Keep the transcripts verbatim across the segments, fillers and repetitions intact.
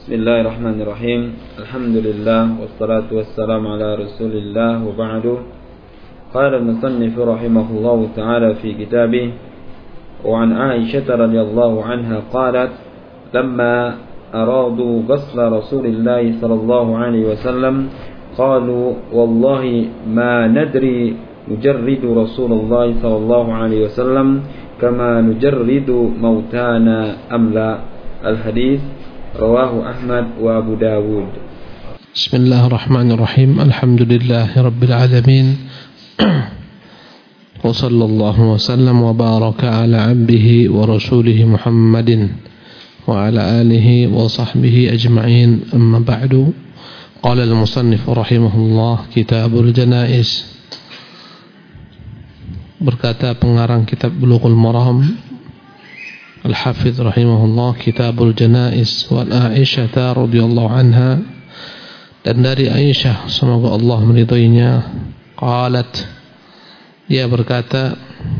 Bismillahirrahmanirrahim. Alhamdulillah wassalatu wassalamu ala Rasulillah wa ba'du. Qala al-musannif rahimahullahu ta'ala fi kitabih wa an Aisyah radhiyallahu anha qalat lamma aradu ghusla Rasulillah sallallahu alaihi wasallam qalu wallahi ma nadri nujarridu Rasulullah sallallahu alaihi wasallam kama nujarridu mautana am la. Al-hadits rawahu Ahmad wa Abu Dawud. Bismillahirrahmanirrahim. Alhamdulillahi rabbil alamin. Wa sallallahu wa sallam wa baraka ala abdihi wa rasulihi Muhammadin wa ala alihi wa sahbihi ajma'in. Amma ba'du. Qala al-musannif rahimahullah Kitabul Janaiz. Berkata pengarang kitab Bulughul Maram Al-Hafidh rahimahullah Kitabul Janaiz wa Aisyah radhiyallahu anha, dan dari Aisyah semoga Allah meridhoinya, qalat, dia berkata,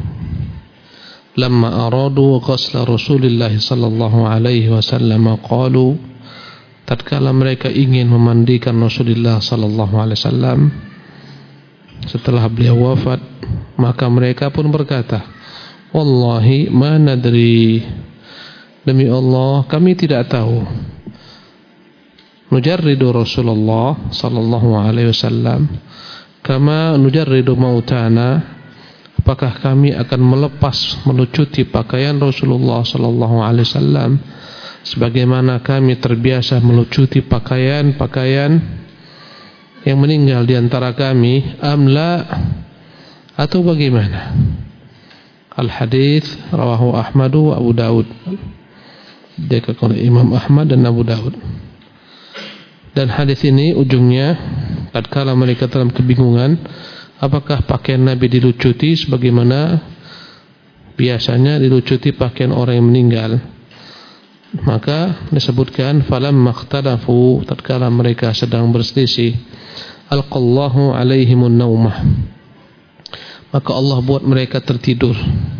lamma aradu ghusla Rasulillah sallallahu alaihi wasallam qalu, tatkala mereka ingin memandikan Rasulullah sallallahu alaihi wasallam setelah beliau wafat, maka mereka pun berkata, wallahi ma nadri, demi Allah kami tidak tahu, nujarridu Rasulullah sallallahu alaihi wasallam kama nujarridu mautana, apakah kami akan melepas melucuti pakaian Rasulullah sallallahu alaihi wasallam sebagaimana kami terbiasa melucuti pakaian-pakaian yang meninggal di antara kami, amla, atau bagaimana? Al-hadits rawahu Ahmad wa Abu Dawud. Dikatakan oleh Imam Ahmad dan Abu Dawud. Dan hadis ini ujungnya tatkala mereka dalam kebingungan apakah pakaian Nabi dilucuti sebagaimana biasanya dilucuti pakaian orang yang meninggal, maka disebutkan falamma ikhtalafu, tatkala mereka sedang berselisih, alqallahu alaihimun naumah, maka Allah buat mereka tertidur.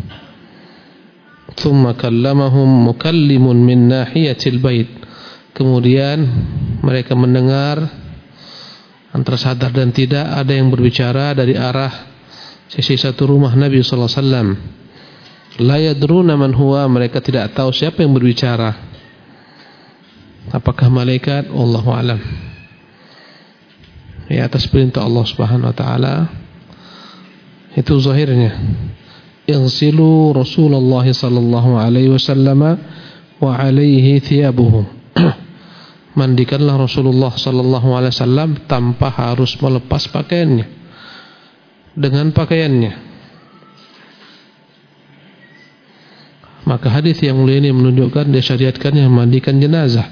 Thumma kallamahum mukallimun min nahiyatil bait, kemudian mereka mendengar antara sadar dan tidak ada yang berbicara dari arah sisi satu rumah Nabi sallallahu alaihi wasallam. La yadruna man huwa, mereka tidak tahu siapa yang berbicara, apakah malaikat, wallahu alam. Ya, atas perintah Allah Subhanahu wa taala, itu zahirnya, igsilu Rasulullah sallallahu alaihi wasallam wa alaihi thiyabuhu, mandikanlah Rasulullah sallallahu alaihi wasallam tanpa harus melepas pakaiannya, dengan pakaiannya. Maka hadis yang mulia ini menunjukkan disyariatkannya memandikan jenazah.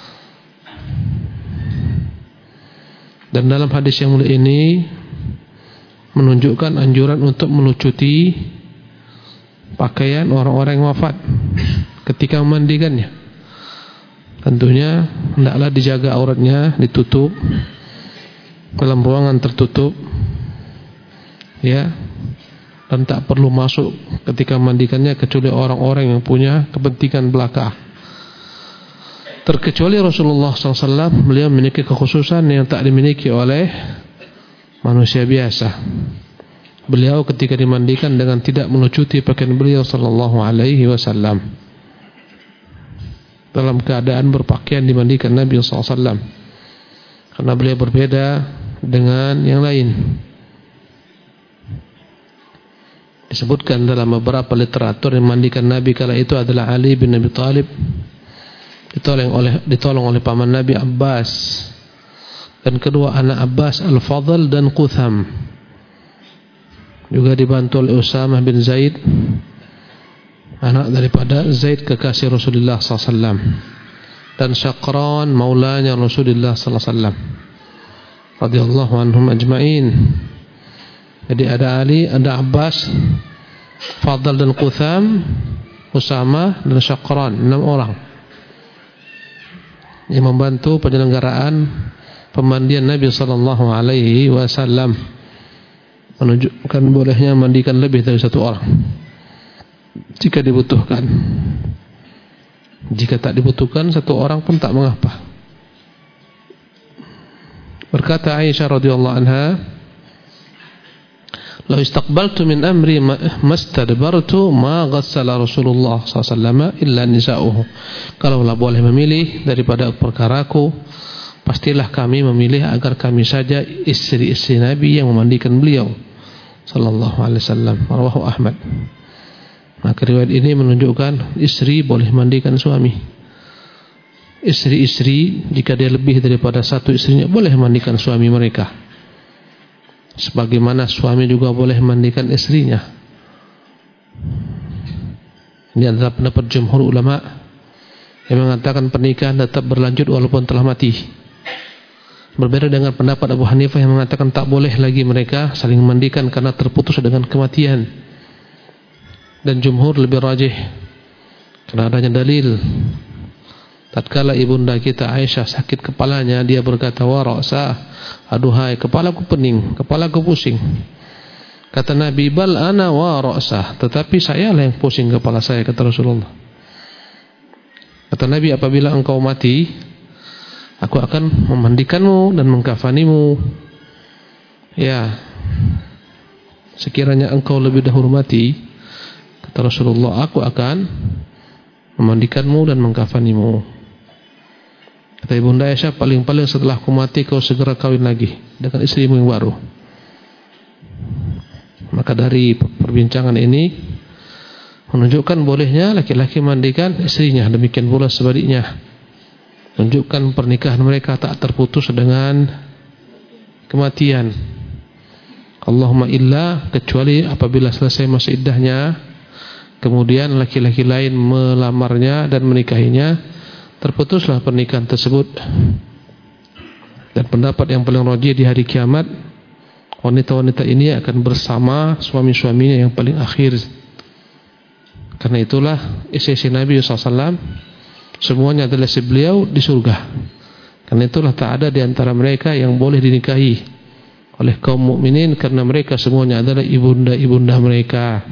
Dan dalam hadis yang mulia ini menunjukkan anjuran untuk melucuti pakaian orang-orang yang wafat ketika memandikannya. Tentunya hendaklah dijaga auratnya, ditutup dalam ruangan tertutup, ya, dan tak perlu masuk ketika memandikannya kecuali orang-orang yang punya kepentingan belaka. Terkecuali Rasulullah sallallahu alaihi wasallam, beliau memiliki kekhususan yang tak dimiliki oleh manusia biasa. Beliau ketika dimandikan dengan tidak melucuti pakaian beliau sallallahu alaihi wasallam, dalam keadaan berpakaian dimandikan Nabi sallallahu alaihi wasallam, karena beliau berbeda dengan yang lain. Disebutkan dalam beberapa literatur yang memandikan Nabi kala itu adalah Ali bin Abi Thalib, ditolong oleh ditolong oleh paman Nabi Abbas, dan kedua anak Abbas Al-Fadl dan Qutham, juga dibantu oleh Usamah bin Zaid, anak daripada Zaid kekasih Rasulullah sallallahu alaihi wasallam, dan Syaqran maulanya Rasulullah sallallahu alaihi wasallam radhiyallahu anhum ajma'in. Jadi ada Ali, ada Abbas, Fadl dan Qutham, Usamah dan Syaqran, enam orang yang membantu penyelenggaraan pemandian Nabi sallallahu alaihi wasallam, menunjukkan bolehnya mandikan lebih dari satu orang jika dibutuhkan. Jika tak dibutuhkan satu orang pun tak mengapa. Berkata Aisyah radhiyallahu anha, "Law istaqbaltu min amri mastadbartu ma ghassala Rasulullah sallallahu alaihi wasallam illa nisa'uhu." Kalaulah boleh memilih daripada perkaraku, pastilah kami memilih agar kami saja istri-istri Nabi yang memandikan beliau sallallahu alaihi wasallam. Rawahu Ahmad. Maka riwayat ini menunjukkan istri boleh mandikan suami. Istri-istri jika dia lebih daripada satu istrinya boleh mandikan suami mereka, sebagaimana suami juga boleh mandikan istrinya. Ini adalah pendapat jumhur ulama yang mengatakan pernikahan tetap berlanjut walaupun telah mati. Berbeda dengan pendapat Abu Hanifah yang mengatakan tak boleh lagi mereka saling mandikan karena terputus dengan kematian. Dan jumhur lebih rajih karena adanya dalil. Tatkala ibunda kita Aisyah sakit kepalanya, dia berkata, "Wa ra'sa, aduhai kepalaku pening, kepalaku pusing." Kata Nabi, "Bal ana wa ra'sa, tetapi saya lah yang pusing kepala saya," kata Rasulullah. Kata Nabi, "Apabila engkau mati, aku akan memandikanmu dan mengkafanimu. Ya, sekiranya engkau lebih dahulu mati," kata Rasulullah, "aku akan memandikanmu dan mengkafanimu." Kata ibunda Aisyah, paling-paling setelah aku mati kau segera kawin lagi dengan istrimu yang baru. Maka dari perbincangan ini menunjukkan bolehnya laki-laki mandikan istrinya, demikian pula sebaliknya. Menunjukkan pernikahan mereka tak terputus dengan kematian. Allahumma illa, kecuali apabila selesai masa iddahnya, kemudian laki-laki lain melamarnya dan menikahinya, terputuslah pernikahan tersebut. Dan pendapat yang paling rajih di hari kiamat, wanita-wanita ini akan bersama suami-suaminya yang paling akhir. Karena itulah istri Nabi sallallahu alaihi wasallam semuanya adalah istri beliau di surga. Karena itulah tak ada di antara mereka yang boleh dinikahi oleh kaum mukminin, karena mereka semuanya adalah ibunda-ibunda mereka.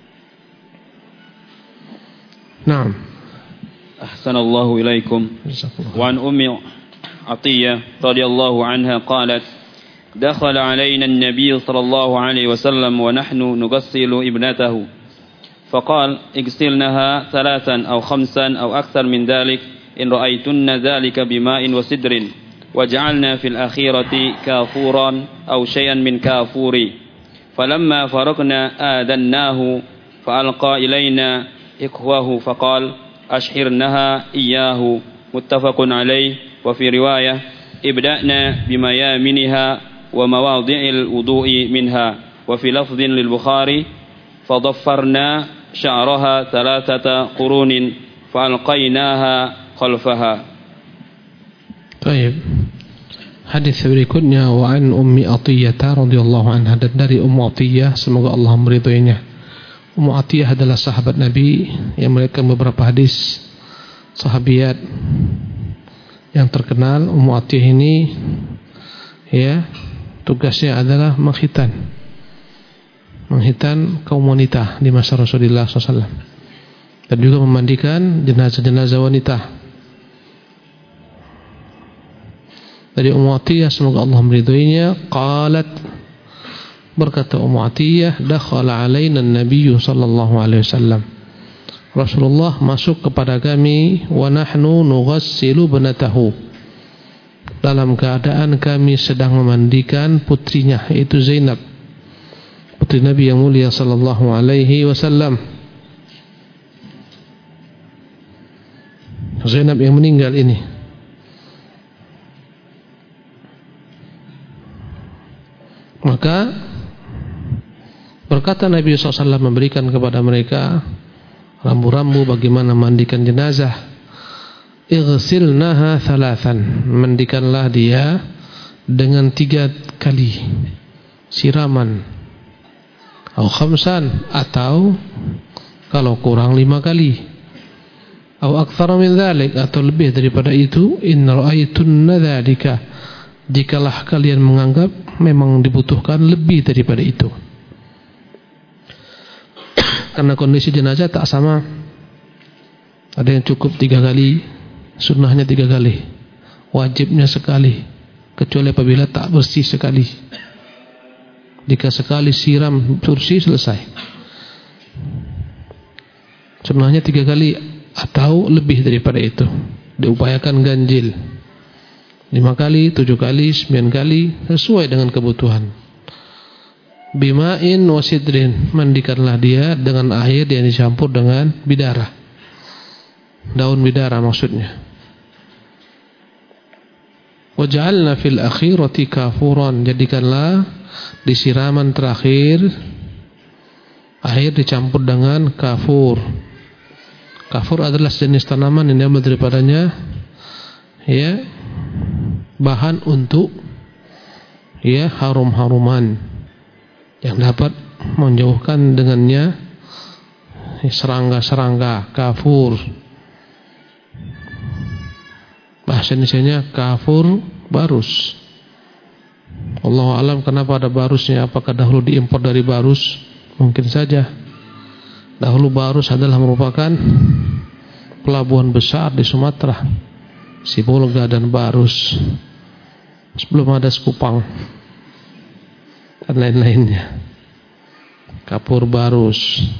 Naam. أحسن الله إليكم. وعن أم عطية رضي الله عنها قالت: دخل علينا النبي صلى الله عليه وسلم ونحن نغسل ابنته فقال: اغسلنها ثلاثا أو خمسا أو أكثر من ذلك إن رأيتن ذلك بماء وسدر وجعلنا في الأخيرة كافورا أو شيئا من كافور. فلما فرقنا آذناه فألقى إلينا إكواه فقال: أشحرنها إياه. متفق عليه. وفي رواية: ابدأنا بميامنها ومواضع الوضوء منها. وفي لفظ للبخاري: فضفرنا شعرها ثلاثة قرون فألقيناها خلفها. طيب. Hadis berikutnya, wa an ummi Atiyah radhiyallahu anha, dan dari Ummu Atiyah semoga Allah meridhoinya. Ummu Atiyah adalah sahabat Nabi yang meriwayatkan beberapa hadis sahabiat yang terkenal. Ummu Atiyah ini ya tugasnya adalah menghitan menghitan kaum wanita di masa Rasulullah sallallahu alaihi wasallam, dan juga memandikan jenazah-jenazah wanita. Dari Ummu Atiyah semoga Allah meridhoinya, qalat, berkata Ummu Atiyah, dakhala alaina an-nabiy sallallahu alaihi wasallam, Rasulullah masuk kepada kami, wa nahnu nughassilu banatahu, dalam keadaan kami sedang memandikan putrinya, yaitu Zainab, putri Nabi yang mulia sallallahu alaihi wasallam. Zainab yang meninggal ini. Maka berkata Nabi shallallahu alaihi wasallam memberikan kepada mereka rambu-rambu bagaimana mandikan jenazah. Ighsilnaha thalathan, mandikanlah dia dengan tiga kali siraman, atau khamsan, atau kalau kurang lima kali, atau aktsara min dzalik, atau lebih daripada itu. In ra'aytunna dzalika, jikalah kalian menganggap memang dibutuhkan lebih daripada itu. Karena kondisi jenazah tak sama. Ada yang cukup tiga kali, sunnahnya tiga kali, wajibnya sekali. kecuali apabila tak bersih sekali. Jika sekali siram bersih selesai. Sunnahnya tiga kali atau lebih daripada itu. Diupayakan ganjil. Lima kali, tujuh kali, sembilan kali, sesuai dengan kebutuhan. Bima'in wasidrin, mandikanlah dia dengan air yang dicampur dengan bidara, daun bidara maksudnya. Waj'alna fil akhirati kafuran, jadikanlah di siraman terakhir air dicampur dengan kafur. Kafur adalah jenis tanaman yang diambil daripadanya ya bahan untuk ya harum-haruman yang dapat menjauhkan dengannya serangga-serangga. Kafur bahasa Indonesianya kafur barus. Wallahu alam kenapa ada barusnya, apakah dahulu diimpor dari barus? Mungkin saja. Dahulu barus adalah merupakan pelabuhan besar di Sumatera, Sibolga dan Barus, sebelum ada Sekupang dan lain-lainnya. Kapur barus.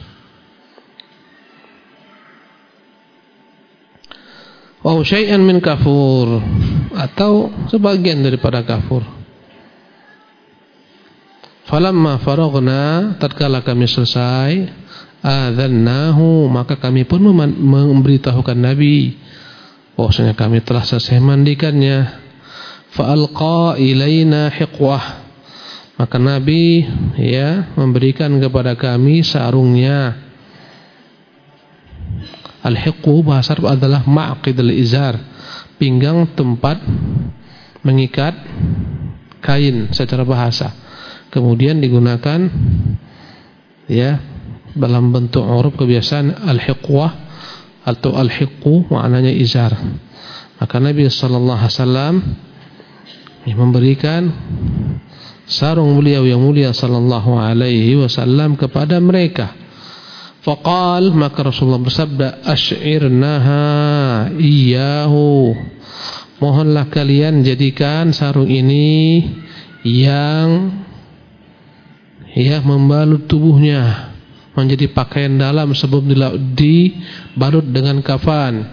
Wa syai'an min kafur, atau sebagian daripada kafur. Falamma faraghna, tatkala kami selesai, adzannahu, maka kami pun memberitahukan Nabi bahwasanya kami telah selesai mandikannya. Fa alqa ilaina hiqwah, maka Nabi ya memberikan kepada kami sarungnya. Al-hiqu bahasa Arab adalah ma'qidul izar, pinggang tempat mengikat kain secara bahasa. Kemudian digunakan ya dalam bentuk uruf kebiasaan al-hiqwah atau al-hiqu maknanya izar. Maka Nabi sallallahu alaihi wasallam memberikan sarung beliau yang mulia sallallahu alaihi wasallam kepada mereka. Faqal, maka Rasulullah bersabda, asy'irnaha iyyahu, mohonlah kalian jadikan sarung ini yang ya membalut tubuhnya menjadi pakaian dalam sebelum dibalut dengan kafan.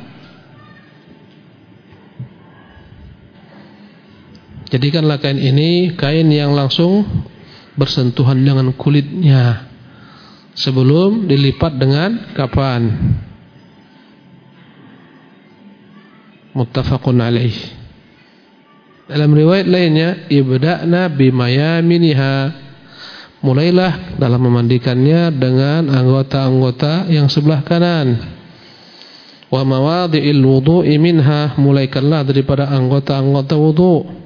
Jadikanlah kain ini kain yang langsung bersentuhan dengan kulitnya sebelum dilipat dengan kafan. Muttafaqun alaih. Dalam riwayat lainnya, ibda'na bimayaminiha, mulailah dalam memandikannya dengan anggota-anggota yang sebelah kanan. Wa mawadhi'il wudu'i minha, mulaikanlah daripada anggota-anggota wudu'.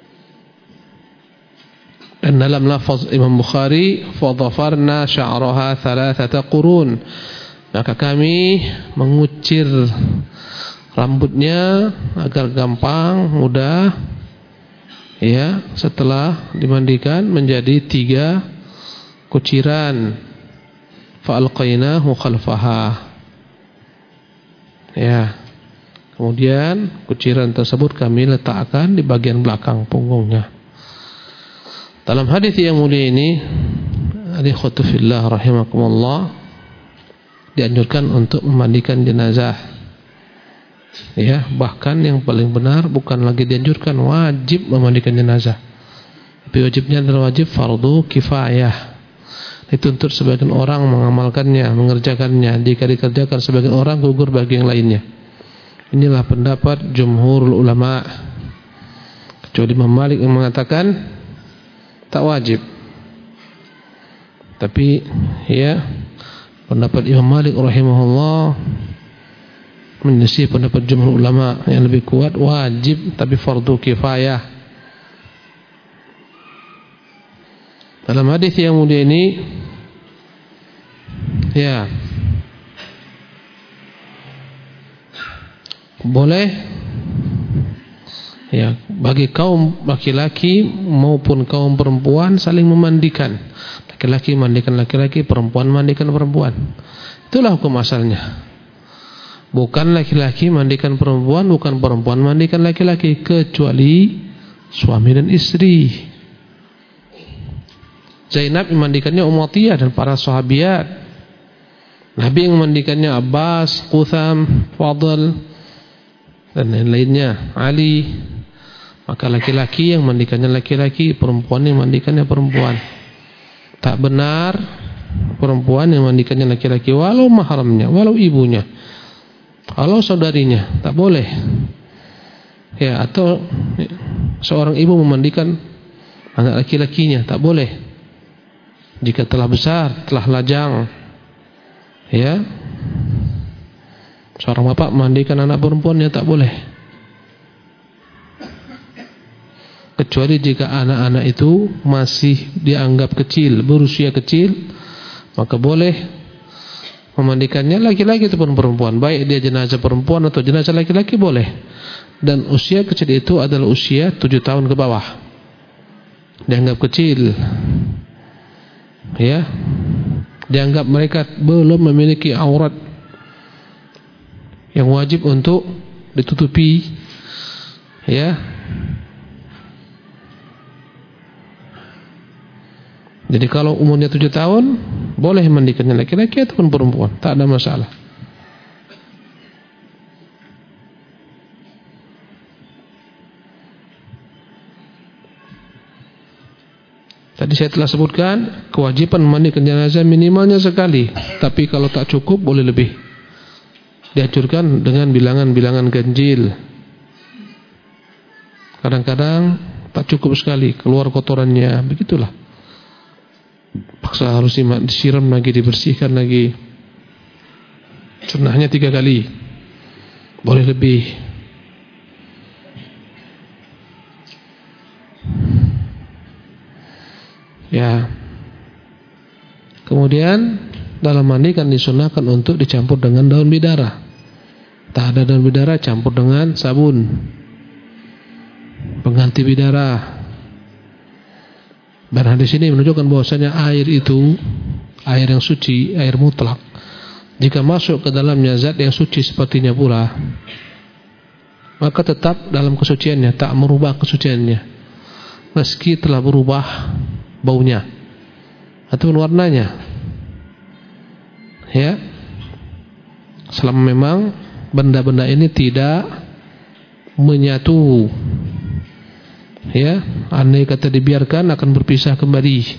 Dan dalam lafaz Imam Bukhari, fadhafarna sya'raha thalathata qurun, maka kami mengucir rambutnya agar gampang, mudah ya, setelah dimandikan menjadi tiga kuciran. Fa'alqainahu khalfaha, ya, kemudian kuciran tersebut kami letakkan di bagian belakang punggungnya. Dalam hadis yang mulia ini, ikhwatu fillah rahimakumullah, dianjurkan untuk memandikan jenazah. Ya, bahkan yang paling benar bukan lagi dianjurkan, wajib memandikan jenazah. Tapi wajibnya adalah wajib fardu kifayah. Dituntut sebagian orang mengamalkannya, mengerjakannya. Jika dikerjakan sebagian orang, gugur bagi yang lainnya. Inilah pendapat jumhurul ulama. Kecuali Imam Malik yang mengatakan tak wajib. Tapi ya, pendapat Imam Malik rahimahullah menyelisih pendapat jumhur ulama yang lebih kuat, wajib tapi fardu kifayah. Dalam hadis yang mulia ini ya boleh ya bagi kaum laki-laki maupun kaum perempuan saling memandikan. Laki-laki mandikan laki-laki, perempuan mandikan perempuan. Itulah hukum asalnya. Bukan laki-laki mandikan perempuan, bukan perempuan mandikan laki-laki, kecuali suami dan istri. Zainab memandikannya Umayyah dan para sahabiat. Nabi yang memandikannya Abbas, Qutham, Fadl dan lain-lainnya, Ali. Maka laki-laki yang memandikannya laki-laki, perempuan yang memandikannya perempuan. Tak benar perempuan yang memandikannya laki-laki, walau mahramnya, walau ibunya, walau saudarinya, tak boleh. Ya, atau seorang ibu memandikan anak laki-lakinya, tak boleh. Jika telah besar, telah lajang, ya, seorang bapak memandikan anak perempuannya tak boleh. Kecuali jika anak-anak itu masih dianggap kecil, berusia kecil, maka boleh memandikannya laki-laki ataupun perempuan, baik dia jenazah perempuan atau jenazah laki-laki boleh. Dan usia kecil itu adalah usia tujuh tahun ke bawah, dianggap kecil. Ya, dianggap mereka belum memiliki aurat yang wajib untuk ditutupi. Ya, jadi kalau umurnya tujuh tahun boleh mandikannya laki-laki ataupun perempuan, tak ada masalah. Tadi saya telah sebutkan kewajiban memandikan jenazah minimalnya sekali, tapi kalau tak cukup boleh lebih. Dianjurkan dengan bilangan-bilangan ganjil. Kadang-kadang tak cukup sekali, keluar kotorannya, begitulah. Paksa harus disiram lagi, dibersihkan lagi. Sunnahnya tiga kali, boleh lebih. Ya. Kemudian dalam mandi kan disunahkan untuk dicampur dengan daun bidara. Tak ada daun bidara, campur dengan sabun pengganti bidara. Dan hadis ini menunjukkan bahwasanya air itu air yang suci, air mutlak. Jika masuk ke dalamnya zat yang suci sepertinya pula, maka tetap dalam kesuciannya, tak merubah kesuciannya, meski telah berubah baunya ataupun warnanya. Ya, selama memang benda-benda ini tidak menyatu. Ya, andai kata dibiarkan akan berpisah kembali,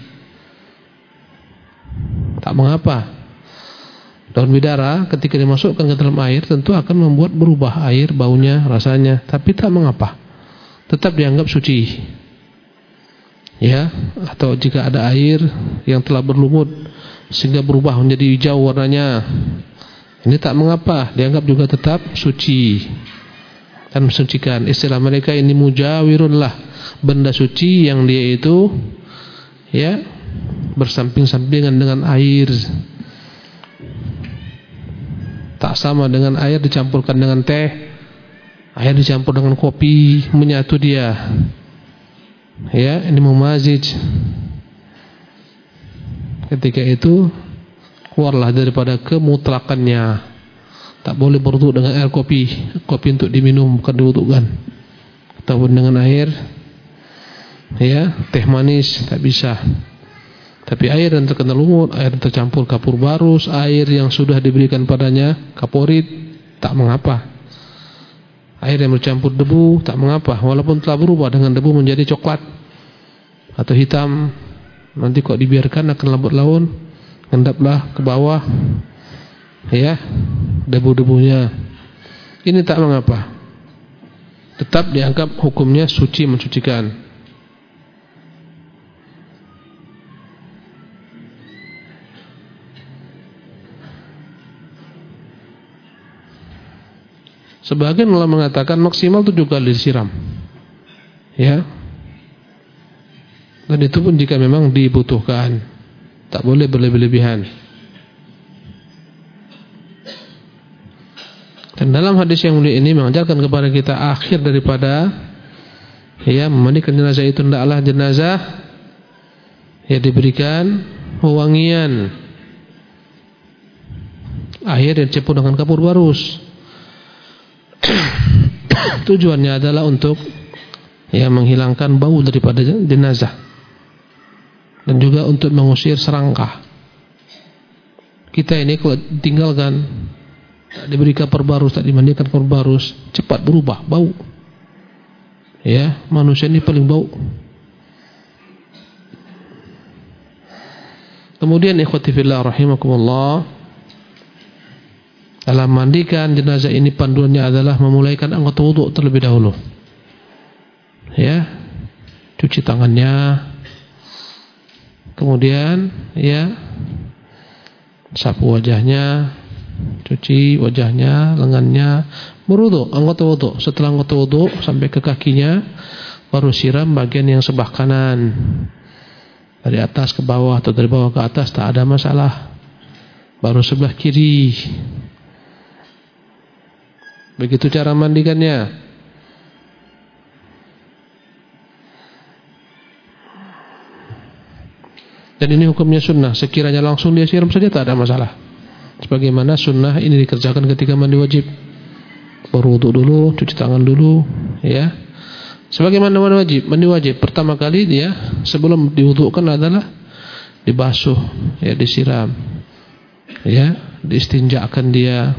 tak mengapa. Daun bidara ketika dimasukkan ke dalam air tentu akan membuat berubah air, baunya, rasanya, tapi tak mengapa, tetap dianggap suci. Ya, atau jika ada air yang telah berlumut sehingga berubah menjadi hijau warnanya, ini tak mengapa, dianggap juga tetap suci dan mensucikan. Istilah mereka ini mujawirun lah, benda suci yang dia itu ya bersamping-sampingan dengan air. Tak sama dengan air dicampurkan dengan teh, air dicampur dengan kopi, menyatu dia. Ya, ini mumazij. Ketika itu keluarlah daripada kemutlakannya. Tak boleh berwudu dengan air kopi, kopi untuk diminum bukan diwudukan, ataupun dengan air ya teh manis, tak bisa. Tapi air yang terkena lumut, air yang tercampur kapur barus, air yang sudah diberikan padanya kaporit, tak mengapa. Air yang bercampur debu tak mengapa, walaupun telah berubah dengan debu menjadi coklat atau hitam, nanti kok dibiarkan akan lambat laun, endaplah ke bawah ya debu-debunya. Ini tak mengapa, tetap dianggap hukumnya suci, mensucikan. Sebagian ulama mengatakan maksimal tujuh kali disiram, ya. Dan itu pun jika memang dibutuhkan, tak boleh berlebih-lebihan. Dan dalam hadis yang mulia ini mengajarkan kepada kita akhir daripada ya memandikan jenazah itu hendaklah jenazah ya diberikan wewangian, air yang dicampur dengan kapur barus. Tujuannya adalah untuk ya, menghilangkan bau daripada jenazah, dan juga untuk mengusir serangga. Kita ini kalau tinggalkan, tak diberi kapur barus, tak dimandikan kapur barus, cepat berubah bau. Ya, manusia ini paling bau. Kemudian ikhwati fillah rahimakumullah, dalam mandikan jenazah ini panduannya adalah memulaikan anggota wudu terlebih dahulu. Ya, cuci tangannya, kemudian ya sapu wajahnya, cuci wajahnya, lengannya, berwudu, anggota wudu. Setelah anggota wudu sampai ke kakinya, baru siram bagian yang sebelah kanan. Dari atas ke bawah atau dari bawah ke atas tak ada masalah. Baru sebelah kiri. Begitu cara mandikannya. Dan ini hukumnya sunnah. Sekiranya langsung dia siram saja tak ada masalah. Sebagaimana sunnah ini dikerjakan ketika mandi wajib. Berwudu dulu, cuci tangan dulu, ya. Sebagaimana mandi wajib, mandi wajib pertama kali dia sebelum diwudukan adalah dibasuh, ya, disiram, ya, diistinjakan dia.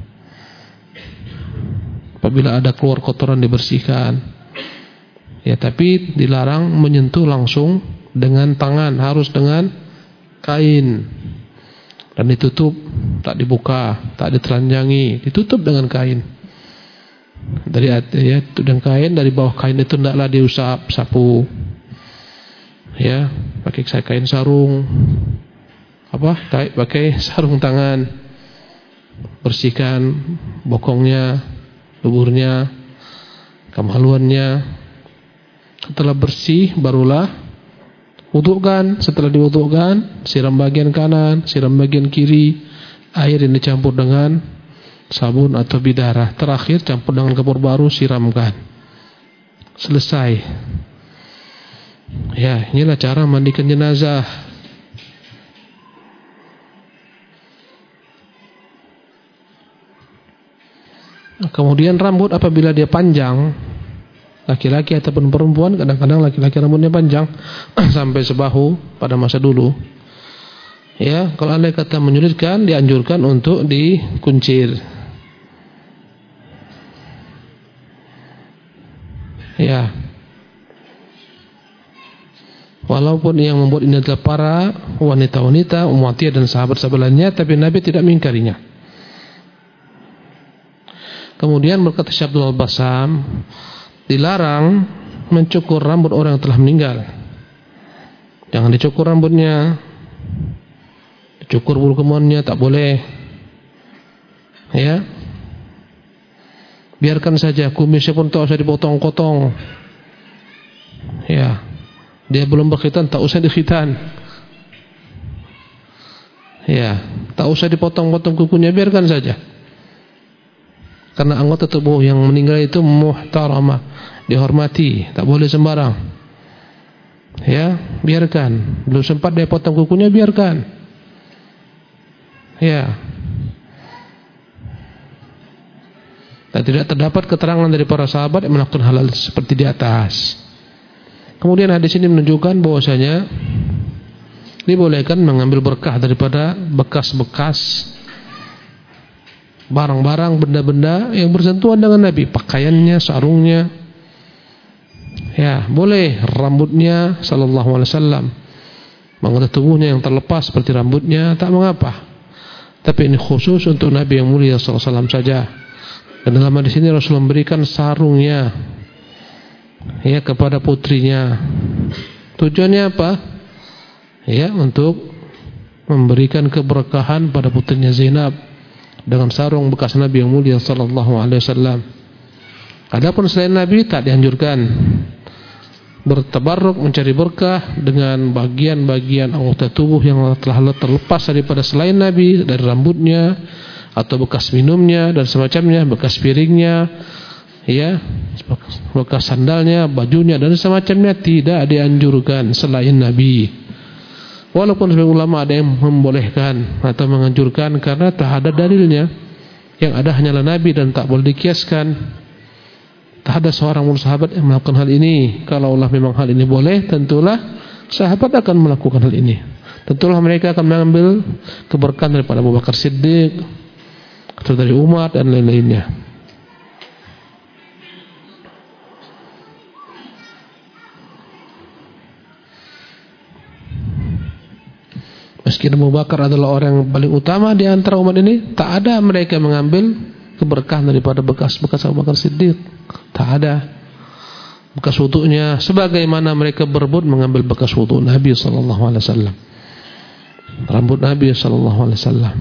Apabila ada keluar kotoran dibersihkan. Ya, tapi dilarang menyentuh langsung dengan tangan, harus dengan kain. Dan ditutup, tak dibuka, tak ditelanjangi, ditutup dengan kain. Dari ya, dengan kain, dari bawah kain itu hendaklah diusap, sapu. Ya, pakai kain sarung. Apa? Pakai sarung tangan. Bersihkan bokongnya, leburnya, kemaluannya. Setelah bersih barulah wudukan. Setelah diwudukan, siram bagian kanan, siram bagian kiri, air yang dicampur dengan sabun atau bidara. Terakhir campur dengan kapur baru, siramkan. Selesai. Ya, inilah cara mandikan jenazah. Kemudian rambut apabila dia panjang, laki-laki ataupun perempuan, kadang-kadang laki-laki rambutnya panjang sampai sebahu pada masa dulu. Ya, kalau andai kata menyulitkan, dianjurkan untuk dikuncir. Ya, walaupun yang membuat ini adalah para wanita-wanita, Umayyah dan sahabat-sahabat lainnya, tapi Nabi tidak mengingkarinya. Kemudian berkata Syekh Abdul Basam, dilarang mencukur rambut orang yang telah meninggal. Jangan dicukur rambutnya, dicukur bulu kemaluannya tak boleh. Ya, biarkan saja, kumisnya pun tak usah dipotong-potong. Ya, dia belum berkhitan, tak usah dikhitan. Ya, tak usah dipotong-potong kukunya, biarkan saja. Karena anggota tubuh yang meninggal itu muhtaramah, dihormati, tak boleh sembarang. Ya, biarkan. Belum sempat dia potong kukunya, biarkan. Ya. Dan tidak terdapat keterangan dari para sahabat yang melakukan hal seperti di atas. Kemudian hadis ini menunjukkan bahwasanya dibolehkan mengambil berkah daripada bekas-bekas barang-barang, benda-benda yang bersentuhan dengan Nabi, pakaiannya, sarungnya. Ya, boleh. Rambutnya sallallahu alaihi wasallam, anggota tubuhnya yang terlepas seperti rambutnya, tak mengapa. Tapi ini khusus untuk Nabi yang mulia sallallahu alaihi wasallam saja. Dan dalam hadis ini Rasul memberikan sarungnya, ya, kepada putrinya. Tujuannya apa? Ya, untuk memberikan keberkahan pada putrinya Zainab dengan sarung bekas Nabi yang mulia sallallahu alaihi wasallam. Adapun selain Nabi tak dianjurkan bertabarruk, mencari berkah dengan bagian-bagian anggota tubuh yang telah terlepas daripada selain Nabi, dari rambutnya atau bekas minumnya dan semacamnya, bekas piringnya, ya, bekas sandalnya, bajunya dan semacamnya, tidak dianjurkan selain Nabi. Walaupun sebagian ulama ada yang membolehkan atau menganjurkan karena tak ada dalilnya. Yang ada hanyalah Nabi dan tak boleh dikiaskan. Tak ada seorang sahabat yang melakukan hal ini. Kalaulah memang hal ini boleh, tentulah sahabat akan melakukan hal ini. Tentulah mereka akan mengambil keberkahan daripada Abu Bakar Siddiq atau dari Umar dan lain-lainnya. Meski Abu Bakar adalah orang yang paling utama di antara umat ini, tak ada mereka mengambil keberkahan daripada bekas-bekas Abu Bakar Siddiq. Tak ada bekas wudunya, sebagaimana mereka berebut mengambil bekas wudu Nabi sallallahu alaihi wasallam, rambut Nabi sallallahu alaihi wasallam.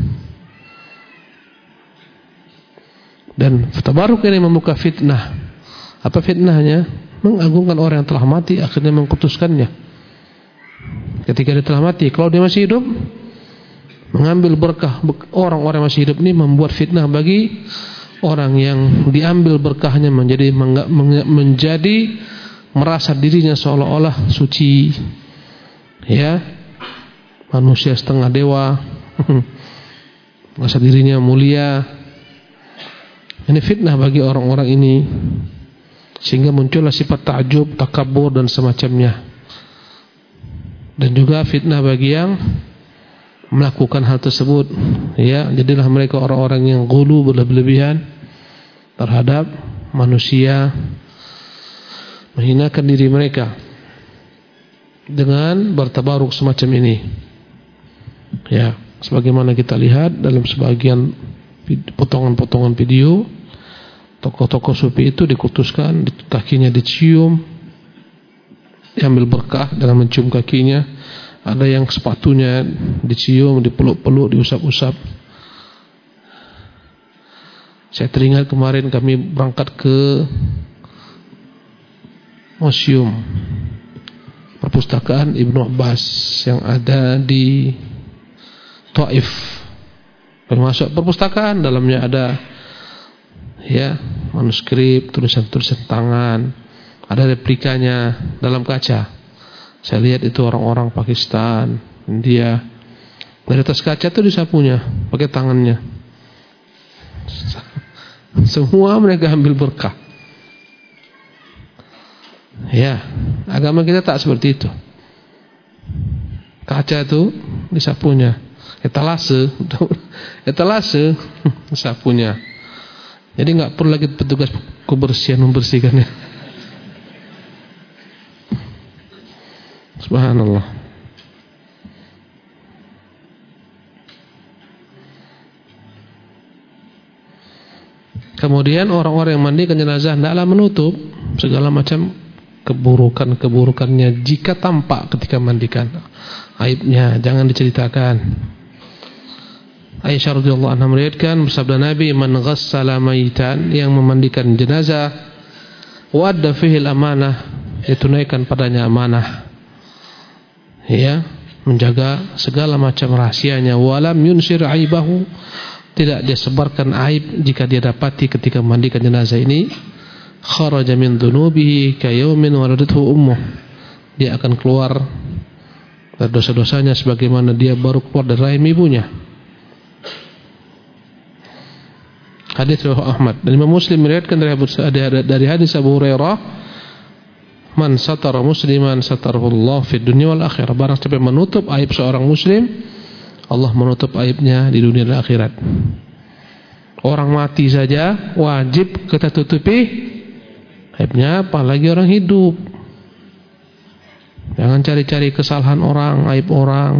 Dan tabaruk ini membuka fitnah. Apa fitnahnya? Mengagungkan orang yang telah mati, akhirnya mengkutuskannya. Ketika dia telah mati, kalau dia masih hidup, mengambil berkah orang-orang yang masih hidup ini membuat fitnah bagi orang yang diambil berkahnya, menjadi menjadi merasa dirinya seolah-olah suci, ya, manusia setengah dewa, merasa dirinya mulia. Ini fitnah bagi orang-orang ini, sehingga muncullah sifat takjub, takabur dan semacamnya. Dan juga fitnah bagi yang melakukan hal tersebut, ya, jadilah mereka orang-orang yang ghulu, berlebihan terhadap manusia, menghinakan diri mereka dengan bertabaruk semacam ini. Ya, sebagaimana kita lihat dalam sebagian potongan-potongan video, tokoh-tokoh sufi itu dikutuskan, kakinya dicium, diambil berkah dalam mencium kakinya. Ada yang sepatunya dicium, dipeluk-peluk, diusap-usap. Saya teringat kemarin kami berangkat ke museum perpustakaan Ibnu Abbas yang ada di Taif. Masuk perpustakaan, dalamnya ada, ya, manuskrip, tulisan-tulisan tangan, ada replikanya dalam kaca. Saya lihat itu orang-orang Pakistan, India, dari atas kaca itu disapunya pakai tangannya. Semua mereka ambil berkah. Ya, agama kita tak seperti itu. Kaca itu disapunya, etalase, etalase disapunya. Jadi nggak perlu lagi petugas kebersihan membersihkannya. Subhanallah. Kemudian orang-orang yang mandikan jenazah hendaklah menutup segala macam keburukan-keburukannya jika tampak ketika mandikan. Aibnya jangan diceritakan. Aisyah radhiyallahu anha meriwayatkan bersabda Nabi, "Man ghassala maitan," yang memandikan jenazah, wa adda fihi al-amanah, ditunaikan padanya amanah, ya, menjaga segala macam rahasianya, walam yunsir aibahu, tidak dia sebarkan aib jika dia dapati ketika memandikan jenazah ini, kharaja min dhunubihi kayaumin waladathu ummuh, dia akan keluar dari dosa-dosanya sebagaimana dia baru keluar dari rahim ibunya. Hadis riwayat Ahmad dan Imam Muslim meriwayatkan dari dari hadis Abu Hurairah, man satara musliman satarahullah fid dunya wal akhirah, barang siapa menutup aib seorang muslim, Allah menutup aibnya di dunia dan akhirat. Orang mati saja wajib kita tutupi aibnya, apalagi orang hidup. Jangan cari-cari kesalahan orang, aib orang.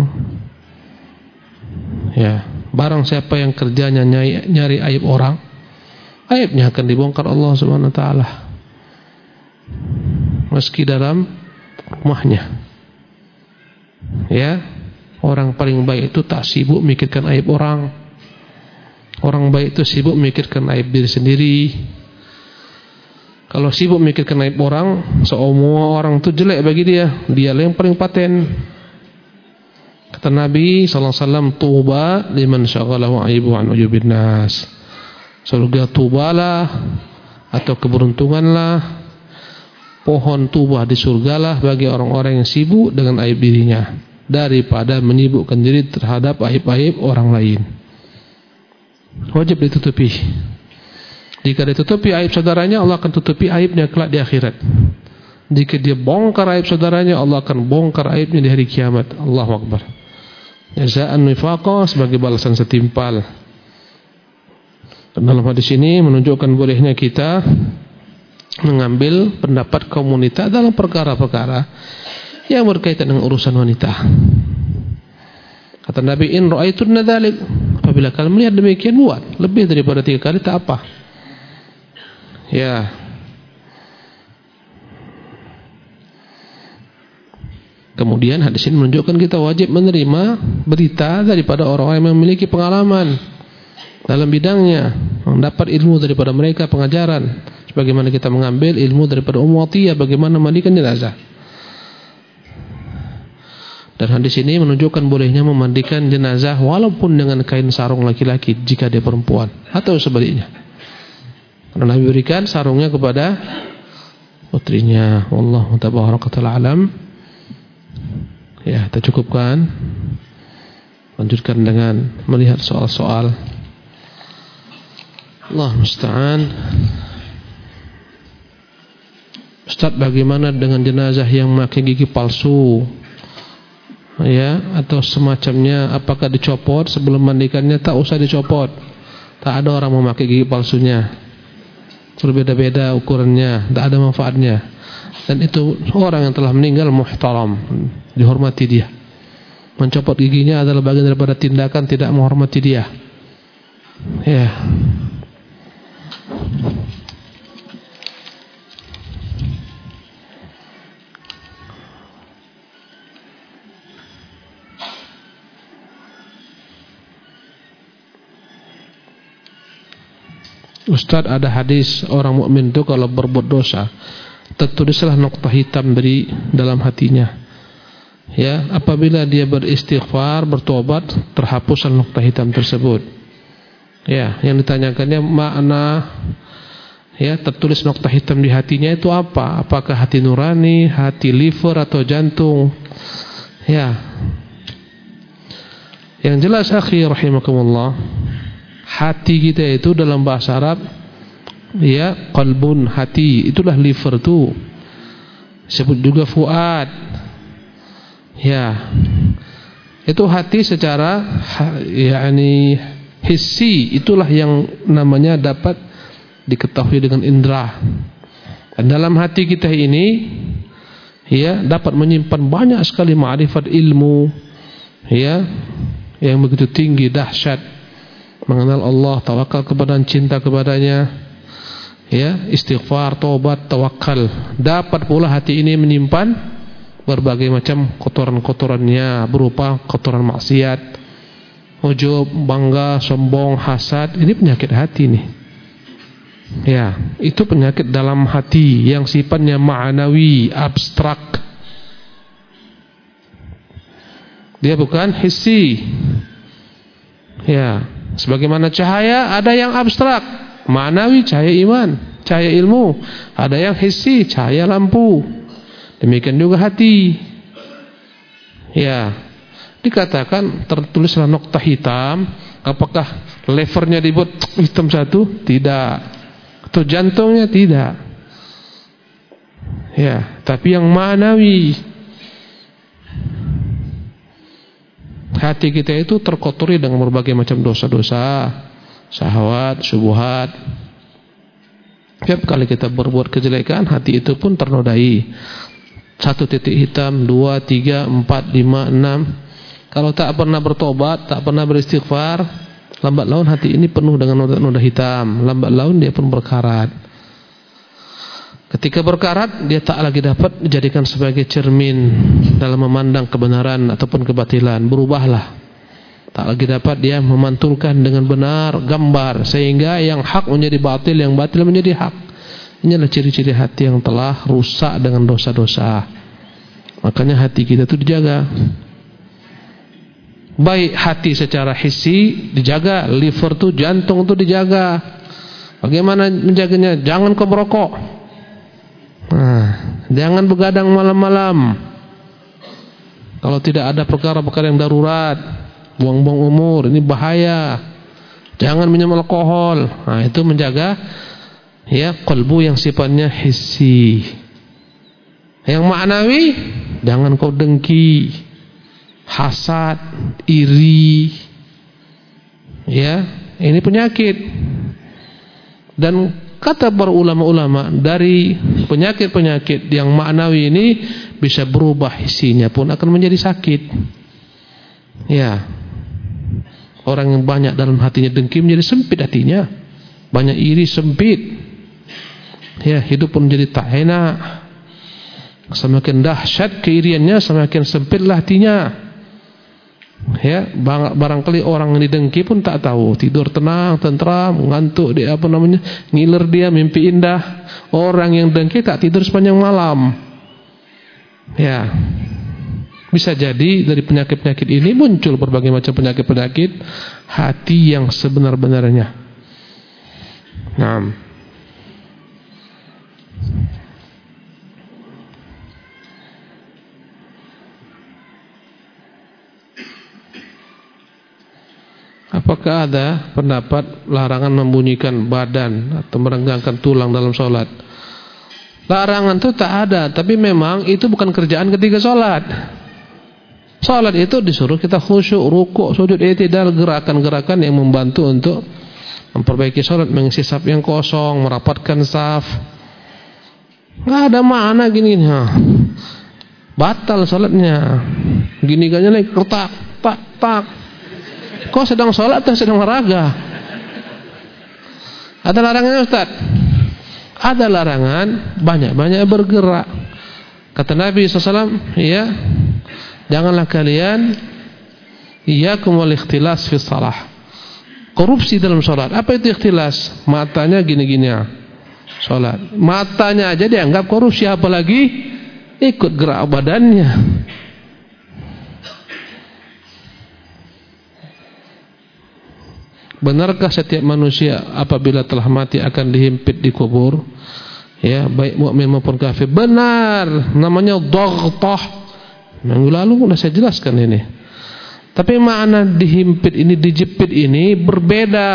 Ya, barang siapa yang kerjanya nyari, nyari aib orang, aibnya akan dibongkar Allah Subhanahu wa taala. Meski dalam rumahnya, ya, orang paling baik itu tak sibuk mikirkan aib orang. Orang baik itu sibuk mikirkan aib diri sendiri. Kalau sibuk mikirkan aib orang, semua orang itu jelek bagi dia, dia yang paling paten. Kata Nabi sallallahu alaihi wasallam, "Tuba liman syaghalahu aibu an ujubin nas." Surga tubalah atau keberuntunganlah, pohon tuba di surgalah bagi orang-orang yang sibuk dengan aib dirinya daripada menyibukkan diri terhadap aib-aib orang lain. Wajib ditutupi. Jika ditutupi aib saudaranya, Allah akan tutupi aibnya kelak di akhirat. Jika dia bongkar aib saudaranya, Allah akan bongkar aibnya di hari kiamat. Allahu Akbar. Jazaan wifaqa, sebagai balasan setimpal. Dan dalam hadis ini menunjukkan bolehnya kita mengambil pendapat kaum wanita dalam perkara-perkara yang berkaitan dengan urusan wanita. Kata Nabi, in ra'aitunna dzalik, apabila kalian melihat demikian, buat. Lebih daripada tiga kali tak apa. Ya. Kemudian hadis ini menunjukkan kita wajib menerima berita daripada orang-orang yang memiliki pengalaman dalam bidangnya, mendapat ilmu daripada mereka, pengajaran. Sebagaimana kita mengambil ilmu daripada Ummu Atiyah bagaimana mandikan jenazah. Dan hadis ini menunjukkan bolehnya memandikan jenazah walaupun dengan kain sarung laki-laki jika dia perempuan, atau sebaliknya. Karena Nabi berikan sarungnya kepada putrinya. Wallahu tabaraka ta'ala alam. Ya, kita cukupkan. Lanjutkan dengan melihat soal-soal. Allah musta'an. Ustaz, bagaimana dengan jenazah yang memakai gigi palsu? Ya, atau semacamnya, apakah dicopot sebelum mandikannya? Tak usah dicopot. Tak ada orang memakai gigi palsunya. Berbeda-beda ukurannya, tak ada manfaatnya. Dan itu orang yang telah meninggal muhtaram, dihormati dia. Mencopot giginya adalah bagian daripada tindakan tidak menghormati dia. Ya. Ustaz, ada hadis orang mukmin itu kalau berbuat dosa tertulislah noktah hitam dari dalam hatinya. Ya, apabila dia beristighfar, bertobat, terhapuslah noktah hitam tersebut. Ya, yang ditanyakannya makna ya tertulis noktah hitam di hatinya itu apa? Apakah hati nurani, hati liver atau jantung? Ya. Yang jelas akhi rahimakumullah, hati kita itu dalam bahasa Arab ya qalbun, hati, itulah liver tu. Sebut juga fuad. Ya. Itu hati secara yakni hissi, itulah yang namanya dapat diketahui dengan indera. Dan dalam hati kita ini ya dapat menyimpan banyak sekali ma'rifat ilmu ya yang begitu tinggi, dahsyat, mengenal Allah, tawakal kepada, cinta kepadanya, ya, istighfar, taubat, tawakal. Dapat pula hati ini menyimpan berbagai macam kotoran-kotorannya berupa kotoran maksiat, ujub, bangga, sombong, hasad. Ini penyakit hati nih. Ya, itu penyakit dalam hati yang sifatnya ma'anawi, abstrak. Dia bukan hissi. Ya, sebagaimana cahaya ada yang abstrak, ma'anawi, cahaya iman, cahaya ilmu. Ada yang hissi, cahaya lampu. Demikian juga hati. Ya, dikatakan tertulislah noktah hitam. Apakah levernya dibuat hitam satu? Tidak. Atau jantungnya? Tidak. Ya, tapi yang ma'anawi. Hati kita itu terkotori dengan berbagai macam dosa-dosa, syahwat, syubhat. Setiap kali kita berbuat kejelekan, hati itu pun ternodai. Satu titik hitam, dua, tiga, empat, lima, enam. Kalau tak pernah bertobat, tak pernah beristighfar, lambat laun hati ini penuh dengan noda-noda hitam. Lambat laun dia pun berkarat. Ketika berkarat, dia tak lagi dapat dijadikan sebagai cermin dalam memandang kebenaran ataupun kebatilan. Berubahlah. Tak lagi dapat dia memantulkan dengan benar gambar, sehingga yang hak menjadi batil, yang batil menjadi hak. Inilah ciri-ciri hati yang telah rusak dengan dosa-dosa. Makanya hati kita itu dijaga. Baik hati secara hissi dijaga, liver itu, jantung itu dijaga. Bagaimana menjaganya? Jangan kau merokok. Nah, jangan begadang malam-malam. Kalau tidak ada perkara-perkara yang darurat, buang-buang umur, ini bahaya. Jangan minum alkohol. Nah, itu menjaga Ya, qalbu yang sifatnya hissi. Yang maknawi, jangan kau dengki, hasad, iri. Ya, ini penyakit. Dan kata para ulama-ulama, dari penyakit-penyakit yang maknawi ini bisa berubah isinya pun akan menjadi sakit. Ya, orang yang banyak dalam hatinya dengki menjadi sempit hatinya, banyak iri sempit. Ya, hidup pun menjadi tak enak. Semakin dahsyat keiriannya, semakin sempitlah hatinya. Ya, barangkali orang yang didengki pun tak tahu, tidur tenang, tentram, ngantuk dia apa namanya, ngiler dia, mimpi indah. Orang yang dengki tak tidur sepanjang malam. Ya, bisa jadi dari penyakit-penyakit ini muncul berbagai macam penyakit-penyakit hati yang sebenar-benarnya. Nah, apakah ada pendapat larangan membunyikan badan atau merenggangkan tulang dalam sholat? Larangan itu tak ada, tapi memang itu bukan kerjaan ketika sholat. Sholat itu disuruh kita khusyuk, rukuk, sujud, i'tidal, gerakan-gerakan yang membantu untuk memperbaiki sholat, mengisi saf yang kosong, merapatkan saf. Nggak ada makna gini, ha. Batal sholatnya. Gini ganya lagi kertak, tak, tak. Kau sedang sholat atau sedang olahraga? Ada larangannya, Ustaz? Ada larangan banyak-banyak bergerak. Kata Nabi shallallahu alaihi wasallam, ya, janganlah kalian iyyakum wal ikhtilas fi shalah. Korupsi dalam sholat. Apa itu ikhtilas? Matanya gini-gini ya. Sholat. Matanya aja dianggap korupsi, apalagi ikut gerak badannya. Benarkah setiap manusia apabila telah mati akan dihimpit di kubur? Ya, baik mukmin maupun kafir. Benar, namanya dhaghtah. Minggu lalu sudah saya jelaskan ini. Tapi makna dihimpit ini, dijepit ini berbeda.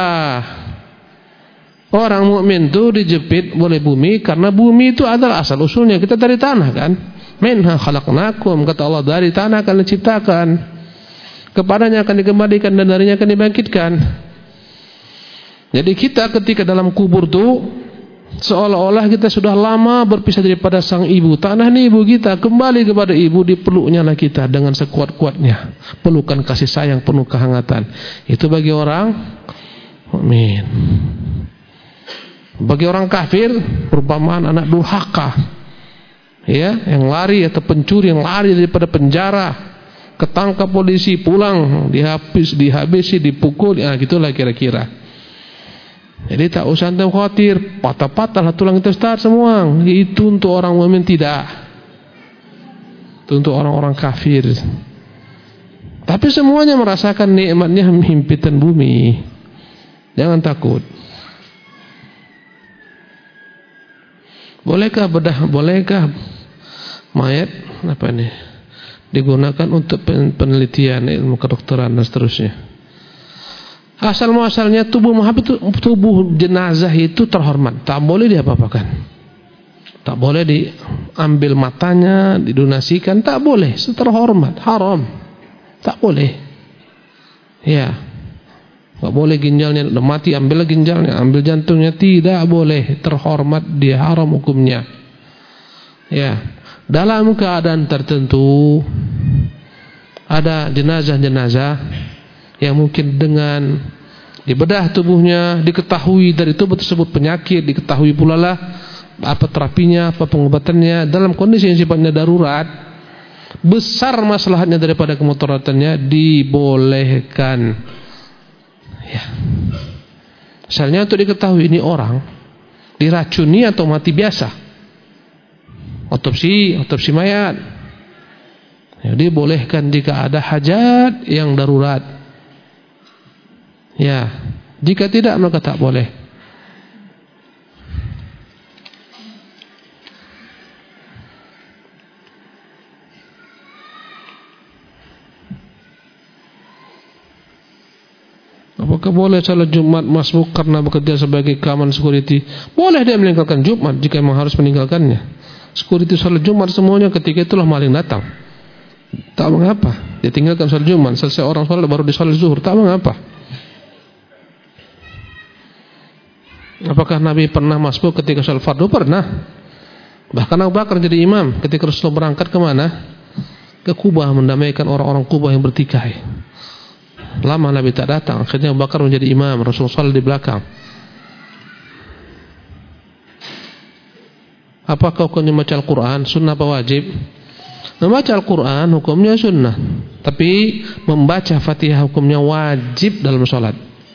Orang mukmin itu dijepit oleh bumi karena bumi itu adalah asal usulnya kita dari tanah kan. Minha khalaqnakum, kata Allah, dari tanah akan diciptakan. Kepadanya akan dikembalikan dan darinya akan dibangkitkan. Jadi kita ketika dalam kubur itu seolah-olah kita sudah lama berpisah daripada sang ibu. Tanah ini ibu kita, kembali kepada ibu, dipeluknya lah kita dengan sekuat-kuatnya. Pelukan kasih sayang, penuh kehangatan. Itu bagi orang mukmin. Bagi orang kafir, perumpamaan anak durhaka, ya, yang lari atau pencuri yang lari daripada penjara, ketangkap polisi, pulang dihabis, dihabisi, dipukul, ya gitulah kira-kira. Jadi tak usah anda khawatir patah-patah tulang itu start semua. Itu untuk orang mukmin tidak. Itu untuk orang-orang kafir. Tapi semuanya merasakan nikmatnya himpitan bumi. Jangan takut. Bolehkah bedah, bolehkah mayat apa ini digunakan untuk penelitian ilmu kedokteran dan seterusnya? Asal muasalnya tubuh Muhammad itu, tubuh jenazah itu terhormat, tak boleh diapa-apakan, tak boleh diambil matanya, didonasikan, tak boleh, terhormat, haram, tak boleh, ya, tak boleh ginjalnya udah mati, ambil ginjalnya, ambil jantungnya, tidak boleh, terhormat, dia haram hukumnya, ya. Dalam keadaan tertentu ada jenazah-jenazah yang mungkin dengan dibedah tubuhnya diketahui dari tubuh tersebut penyakit, diketahui pula lah apa terapinya, apa pengobatannya dalam kondisi yang sifatnya darurat, besar masalahnya daripada kemudaratannya, dibolehkan. Ya. Misalnya untuk diketahui ini orang diracuni atau mati biasa, otopsi, otopsi mayat, ya, dibolehkan jika ada hajat yang darurat. Ya, jika tidak maka tak boleh. Apakah boleh salat Jumat masbuk karena bekerja sebagai keamanan security? Boleh dia meninggalkan Jumat jika memang harus meninggalkannya. Security salat Jumat semuanya ketika itulah maling datang. Tak mengapa. Dia tinggalkan salat Jumat, selesai orang salat baru di salat zuhur. Tak mengapa. Apakah Nabi pernah masbuk ketika salat fardu? Pernah. Bahkan Abu Bakar jadi imam ketika Rasulullah berangkat ke mana? Ke Kubah mendamaikan orang-orang Kubah yang bertikai. Lama Nabi tak datang, akhirnya Abu Bakar menjadi imam, Rasulullah salat di belakang. Apakah hukumnya membaca Al-Quran? Sunnah apa wajib? Membaca Al-Quran hukumnya sunnah, tapi membaca Fatihah hukumnya wajib dalam sholat.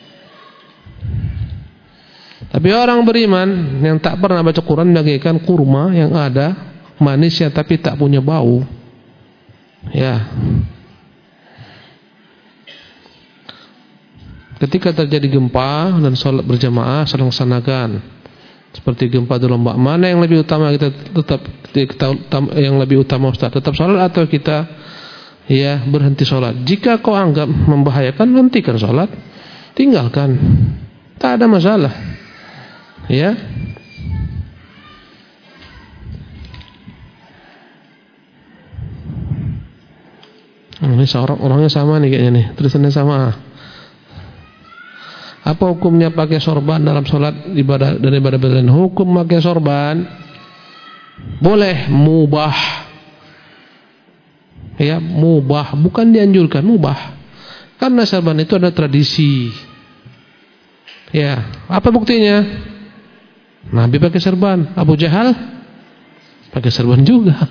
Tapi orang beriman yang tak pernah baca Quran bagaikan kurma yang ada manisnya tapi tak punya bau. Ya. Ketika terjadi gempa dan sholat berjamaah sedang laksanakan. Seperti gempa di Lombok, mana yang lebih utama kita tetap kita, yang lebih utama Ustaz? Tetap sholat atau kita ya berhenti sholat? Jika kau anggap membahayakan, hentikan sholat, tinggalkan, tak ada masalah. Ya. Ini seorang orangnya sama nih kayaknya nih, tulisannya sama. Apa hukumnya pakai sorban dalam sholat ibadah dan ibadah lain? Hukum pakai sorban boleh, mubah. Ya, mubah, bukan dianjurkan, mubah. Karena sorban itu ada tradisi. Ya, apa buktinya? Nabi pakai sorban, Abu Jahal pakai sorban juga.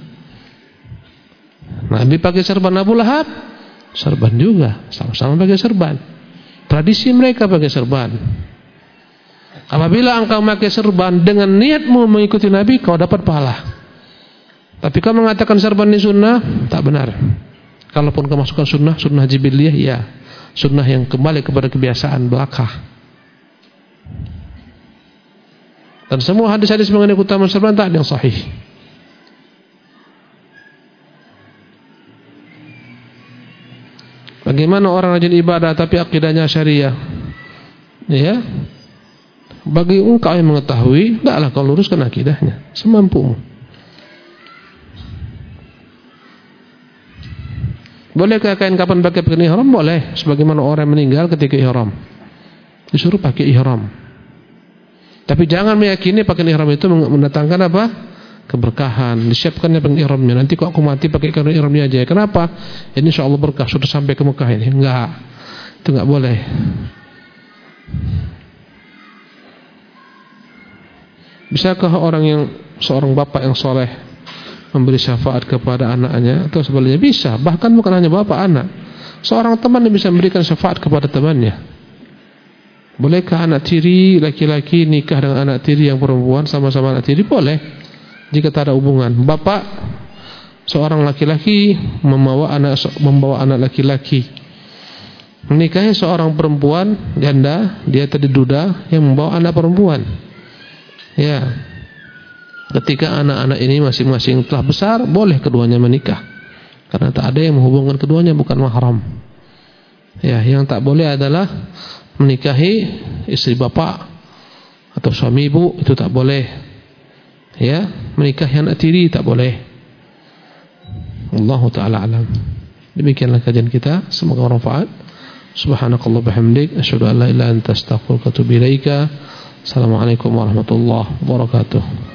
Nabi pakai sorban, Abu Lahab sorban juga, sama-sama pakai sorban. Tradisi mereka pakai serban. Apabila engkau memakai serban dengan niatmu mengikuti Nabi, kau dapat pahala. Tapi kau mengatakan serban ini sunnah, tak benar. Kalaupun kau masukkan sunnah, sunnah jibiliyah, ya, sunnah yang kembali kepada kebiasaan belaka. Dan semua hadis-hadis mengenai keutamaan serban tak ada yang sahih. Bagaimana orang rajin ibadah tapi akidahnya syariah? Ya. Bagi engkau yang mengetahui, tidaklah kau luruskan akidahnya semampumu. Bolehkah kain kapan pakai pakaian ihram? Boleh, sebagaimana orang meninggal ketika ihram. Disuruh pakai ihram. Tapi jangan meyakini pakaian ihram itu mendatangkan apa? Keberkahan. Disiapkannya pakaian ihramnya. Nanti kok aku mati pakai pakaian ihramnya aja. Kenapa? Ini insyaallah berkah, sudah sampai ke Mekah ini. Enggak. Itu enggak boleh. Bisakah orang yang seorang bapak yang soleh memberi syafaat kepada anaknya atau sebaliknya? Bisa. Bahkan bukan hanya bapak, anak. Seorang teman yang bisa memberikan syafaat kepada temannya. Bolehkah anak tiri laki-laki nikah dengan anak tiri yang perempuan sama-sama anak tiri? Boleh. Jika tak ada hubungan. Bapak seorang laki-laki membawa anak membawa anak laki-laki. Menikahi seorang perempuan janda, dia tadi duda yang membawa anak perempuan. Ya. Ketika anak-anak ini masing-masing telah besar, boleh keduanya menikah. Karena tak ada yang menghubungkan keduanya, bukan mahram. Ya, yang tak boleh adalah menikahi istri bapak atau suami ibu, itu tak boleh. Ya, menikahi anak tiri tak boleh. Allahu ta'ala alam. Demikianlah kajian kita, semoga bermanfaat. Subhanakallah bihamdik, asyhadu an la ilaha illa anta astaghfiruka wa atubu ilaika. Assalamualaikum warahmatullahi wabarakatuh.